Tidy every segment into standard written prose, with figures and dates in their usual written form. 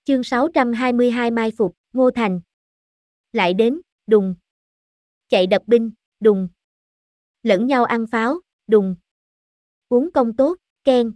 Chương 622 mai phục, Ngô Thành. Lại đến, đùng. Chạy đập binh, đùng. Lẫn nhau ăn pháo, đùng. Uống công tốt, keng.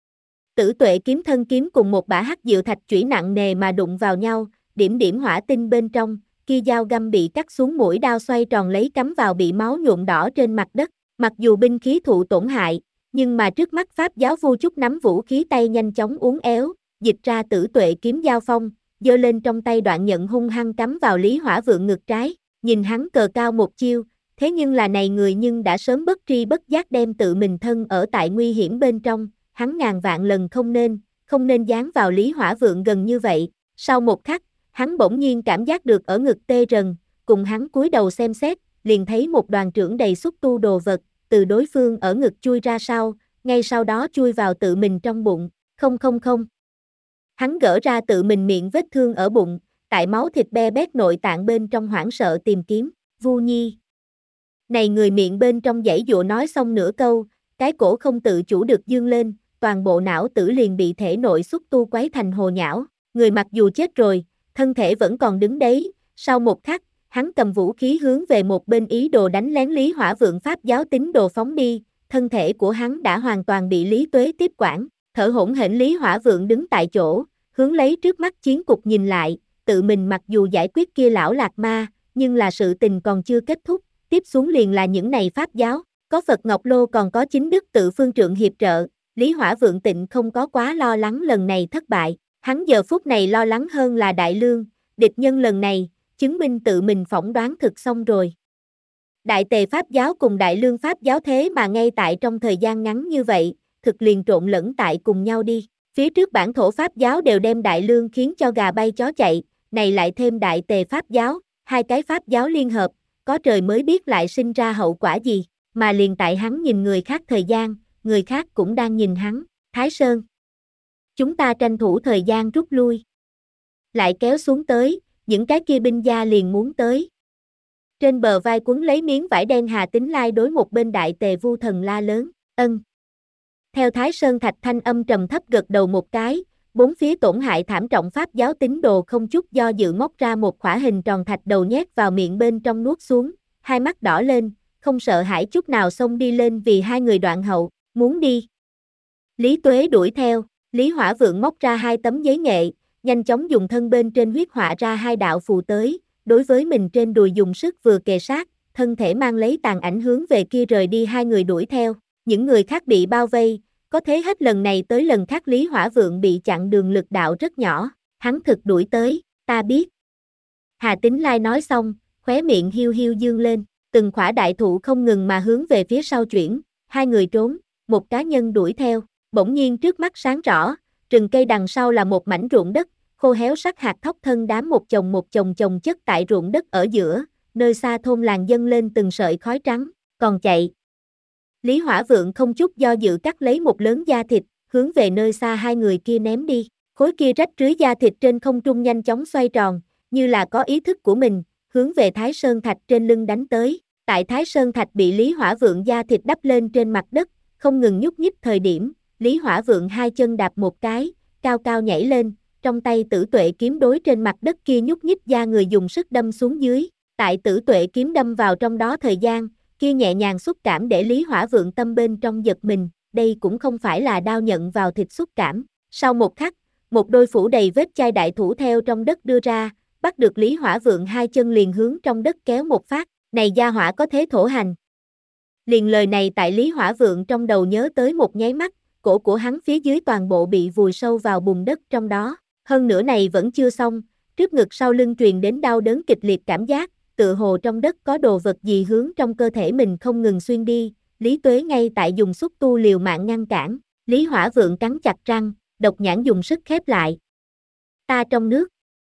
Tử Tuệ kiếm thân kiếm cùng một bả hắc diệu thạch chủy nặng nề mà đụng vào nhau, điểm điểm hỏa tinh bên trong, kia dao găm bị cắt xuống mũi đao xoay tròn lấy cắm vào bị máu nhuộm đỏ trên mặt đất. Mặc dù binh khí thụ tổn hại, nhưng mà trước mắt Pháp giáo Vu Chúc nắm vũ khí tay nhanh chóng uốn éo, dịch ra Tử Tuệ kiếm giao phong, giơ lên trong tay đoạn nhận hung hăng cắm vào Lý Hỏa Vượng ngực trái, nhìn hắn cờ cao một chiêu, thế nhưng là này người nhưng đã sớm bất tri bất giác đem tự mình thân ở tại nguy hiểm bên trong, hắn ngàn vạn lần không nên dán vào Lý Hỏa Vượng gần như vậy. Sau một khắc, hắn bỗng nhiên cảm giác được ở ngực tê rần, cùng hắn cúi đầu xem xét, liền thấy một đoàn trưởng đầy xúc tu đồ vật, từ đối phương ở ngực chui ra sau, ngay sau đó chui vào tự mình trong bụng, không. Hắn gỡ ra tự mình miệng vết thương ở bụng, tại máu thịt be bét nội tạng bên trong hoảng sợ tìm kiếm, Vu Nhi. Này người miệng bên trong giãy giụa nói xong nửa câu, cái cổ không tự chủ được dương lên, toàn bộ não tử liền bị thể nội xúc tu quấy thành hồ nhão, người mặc dù chết rồi, thân thể vẫn còn đứng đấy, sau một khắc, hắn cầm vũ khí hướng về một bên ý đồ đánh lén Lý Hỏa Vượng Pháp giáo tín đồ phóng đi, thân thể của hắn đã hoàn toàn bị Lý Tuế tiếp quản, thở hổn hển Lý Hỏa Vượng đứng tại chỗ, hướng lấy trước mắt chiến cục nhìn lại, tự mình mặc dù giải quyết kia lão lạc ma, nhưng là sự tình còn chưa kết thúc, tiếp xuống liền là những này Pháp giáo, có Phật Ngọc Lô còn có chính đức tự phương trượng hiệp trợ, Lý Hỏa Vượng Tịnh không có quá lo lắng lần này thất bại, hắn giờ phút này lo lắng hơn là Đại Lương, địch nhân lần này, chứng minh tự mình phỏng đoán thực xong rồi. Đại Tề Pháp giáo cùng Đại Lương Pháp giáo thế mà ngay tại trong thời gian ngắn như vậy, thực liền trộn lẫn tại cùng nhau đi. Phía trước bản thổ Pháp giáo đều đem Đại Lương khiến cho gà bay chó chạy, này lại thêm Đại Tề Pháp giáo, hai cái Pháp giáo liên hợp, có trời mới biết lại sinh ra hậu quả gì, mà liền tại hắn nhìn người khác thời gian, người khác cũng đang nhìn hắn, Thái Sơn. Chúng ta tranh thủ thời gian rút lui. Lại kéo xuống tới, những cái kia binh gia liền muốn tới. Trên bờ vai quấn lấy miếng vải đen Hà Tín Lai đối một bên Đại Tề Vu Thần la lớn, ân. Theo Thái Sơn Thạch thanh âm trầm thấp gật đầu một cái, bốn phía tổn hại thảm trọng Pháp giáo tín đồ không chút do dự móc ra một khỏa hình tròn thạch đầu nhét vào miệng bên trong nuốt xuống, hai mắt đỏ lên, không sợ hãi chút nào xông đi lên vì hai người đoạn hậu, muốn đi. Lý Tuế đuổi theo, Lý Hỏa Vượng móc ra hai tấm giấy nghệ, nhanh chóng dùng thân bên trên huyết họa ra hai đạo phù tới, đối với mình trên đùi dùng sức vừa kề sát, thân thể mang lấy tàn ảnh hướng về kia rời đi hai người đuổi theo, những người khác bị bao vây, có thế hết lần này tới lần khác Lý Hỏa Vượng bị chặn đường lực đạo rất nhỏ, hắn thực đuổi tới, ta biết. Hà Tín Lai nói xong, khóe miệng hiu hiu dương lên, từng khỏa đại thụ không ngừng mà hướng về phía sau chuyển, hai người trốn, một cá nhân đuổi theo, bỗng nhiên trước mắt sáng rõ, rừng cây đằng sau là một mảnh ruộng đất, khô héo sắc hạt thóc thân đám một chồng chồng chất tại ruộng đất ở giữa, nơi xa thôn làng dâng lên từng sợi khói trắng, còn chạy. Lý Hỏa Vượng không chút do dự cắt lấy một lớn da thịt, hướng về nơi xa hai người kia ném đi, khối kia rách rưới da thịt trên không trung nhanh chóng xoay tròn, như là có ý thức của mình, hướng về Thái Sơn Thạch trên lưng đánh tới, tại Thái Sơn Thạch bị Lý Hỏa Vượng da thịt đắp lên trên mặt đất, không ngừng nhúc nhích thời điểm, Lý Hỏa Vượng hai chân đạp một cái, cao cao nhảy lên, trong tay Tử Tuệ kiếm đối trên mặt đất kia nhúc nhích da người dùng sức đâm xuống dưới, tại Tử Tuệ kiếm đâm vào trong đó thời gian, kia nhẹ nhàng xúc cảm để Lý Hỏa Vượng tâm bên trong giật mình, đây cũng không phải là đao nhận vào thịt xúc cảm. Sau một khắc, một đôi phủ đầy vết chai đại thủ theo trong đất đưa ra, bắt được Lý Hỏa Vượng hai chân liền hướng trong đất kéo một phát, này gia hỏa có thế thổ hành. Liền lời này tại Lý Hỏa Vượng trong đầu nhớ tới một nháy mắt, cổ của hắn phía dưới toàn bộ bị vùi sâu vào bùn đất trong đó, hơn nữa này vẫn chưa xong, trước ngực sau lưng truyền đến đau đớn kịch liệt cảm giác, tựa hồ trong đất có đồ vật gì hướng trong cơ thể mình không ngừng xuyên đi, Lý Tuế ngay tại dùng xúc tu liều mạng ngăn cản, Lý Hỏa Vượng cắn chặt răng, độc nhãn dùng sức khép lại. Ta trong nước,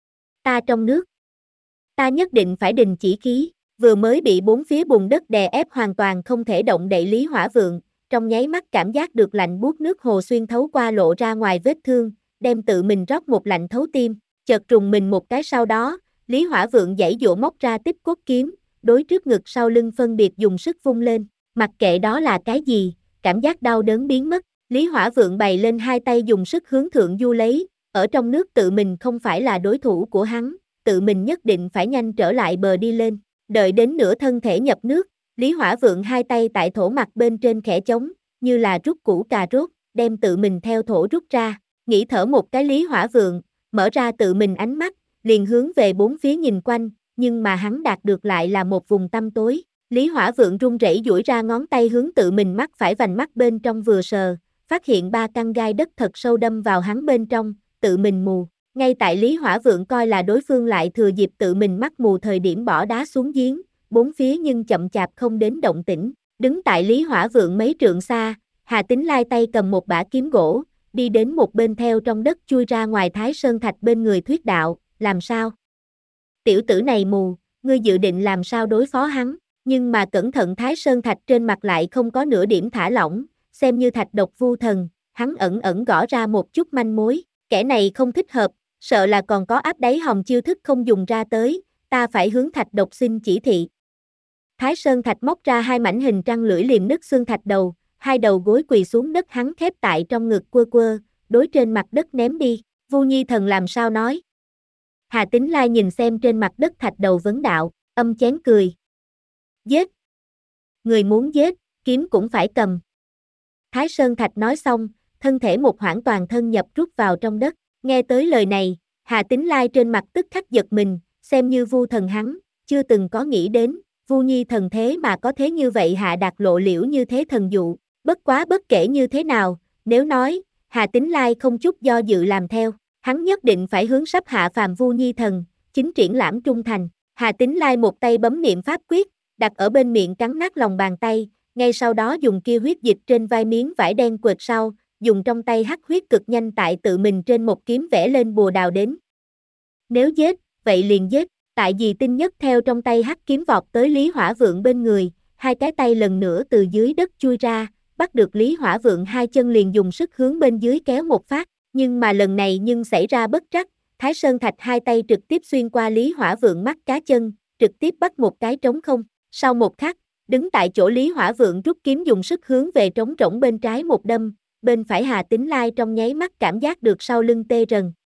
ta nhất định phải đình chỉ khí, vừa mới bị bốn phía bùn đất đè ép hoàn toàn không thể động đậy Lý Hỏa Vượng, trong nháy mắt cảm giác được lạnh buốt nước hồ xuyên thấu qua lộ ra ngoài vết thương, đem tự mình rót một lạnh thấu tim, chợt trùng mình một cái sau đó, Lý Hỏa Vượng giãy giụa móc ra Tích Cốt kiếm, đối trước ngực sau lưng phân biệt dùng sức vung lên, mặc kệ đó là cái gì, cảm giác đau đớn biến mất, Lý Hỏa Vượng bày lên hai tay dùng sức hướng thượng du lấy, ở trong nước tự mình không phải là đối thủ của hắn, tự mình nhất định phải nhanh trở lại bờ đi lên. Đợi đến nửa thân thể nhập nước, Lý Hỏa Vượng hai tay tại thổ mặt bên trên khẽ chống, như là rút củ cà rốt, đem tự mình theo thổ rút ra, nghĩ thở một cái Lý Hỏa Vượng, mở ra tự mình ánh mắt, liền hướng về bốn phía nhìn quanh, nhưng mà hắn đạt được lại là một vùng tăm tối. Lý Hỏa Vượng run rẩy duỗi ra ngón tay hướng tự mình mắt phải vành mắt bên trong vừa sờ, phát hiện 3 căn gai đất thật sâu đâm vào hắn bên trong, tự mình mù. Ngay tại Lý Hỏa Vượng coi là đối phương lại thừa dịp tự mình mắt mù thời điểm bỏ đá xuống giếng, bốn phía nhưng chậm chạp không đến động tĩnh. Đứng tại Lý Hỏa Vượng mấy trượng xa, Hà Tín Lai tay cầm một bả kiếm gỗ, đi đến một bên theo trong đất chui ra ngoài Thái Sơn Thạch bên người thuyết đạo, làm sao? Tiểu tử này mù, ngươi dự định làm sao đối phó hắn? Nhưng mà cẩn thận Thái Sơn Thạch trên mặt lại không có nửa điểm thả lỏng, xem như thạch độc vu thần, hắn ẩn ẩn gõ ra một chút manh mối, kẻ này không thích hợp, sợ là còn có áp đáy hòm chiêu thức không dùng ra tới, ta phải hướng thạch độc xin chỉ thị. Thái Sơn Thạch móc ra 2 mảnh hình trăng lưỡi liềm nứt xương thạch đầu, 2 đầu gối quỳ xuống đất hắn khép tại trong ngực quơ quơ, đối trên mặt đất ném đi, Vu Nhi Thần làm sao nói? Hà Tín Lai nhìn xem trên mặt đất thạch đầu vấn đạo, âm chén cười. Giết! Người muốn giết, kiếm cũng phải cầm. Thái Sơn Thạch nói xong, thân thể một hoảng toàn thân nhập rút vào trong đất, nghe tới lời này, Hà Tín Lai trên mặt tức khắc giật mình, xem như Vu Thần hắn, chưa từng có nghĩ đến, Vu Nhi Thần thế mà có thế như vậy hạ đạt lộ liễu như thế thần dụ, bất quá bất kể như thế nào, nếu nói, Hà Tín Lai không chút do dự làm theo, hắn nhất định phải hướng sắp hạ phàm Vu Nhi Thần, chính triển lãm trung thành. Hà Tín Lai một tay bấm niệm pháp quyết, đặt ở bên miệng cắn nát lòng bàn tay, ngay sau đó dùng kia huyết dịch trên vai miếng vải đen quệt sau, dùng trong tay hắc huyết cực nhanh tại tự mình trên một kiếm vẽ lên bùa đào đến. Nếu giết, vậy liền giết, tại vì tinh nhất theo trong tay hắc kiếm vọt tới Lý Hỏa Vượng bên người, 2 cái tay lần nữa từ dưới đất chui ra, bắt được Lý Hỏa Vượng 2 chân liền dùng sức hướng bên dưới kéo một phát, nhưng mà lần này nhưng xảy ra bất trắc, Thái Sơn Thạch 2 tay trực tiếp xuyên qua Lý Hỏa Vượng mắt cá chân, trực tiếp bắt một cái trống không, sau một khắc, đứng tại chỗ Lý Hỏa Vượng rút kiếm dùng sức hướng về trống rỗng bên trái một đâm, bên phải Hà Tín Lai trong nháy mắt cảm giác được sau lưng tê rần,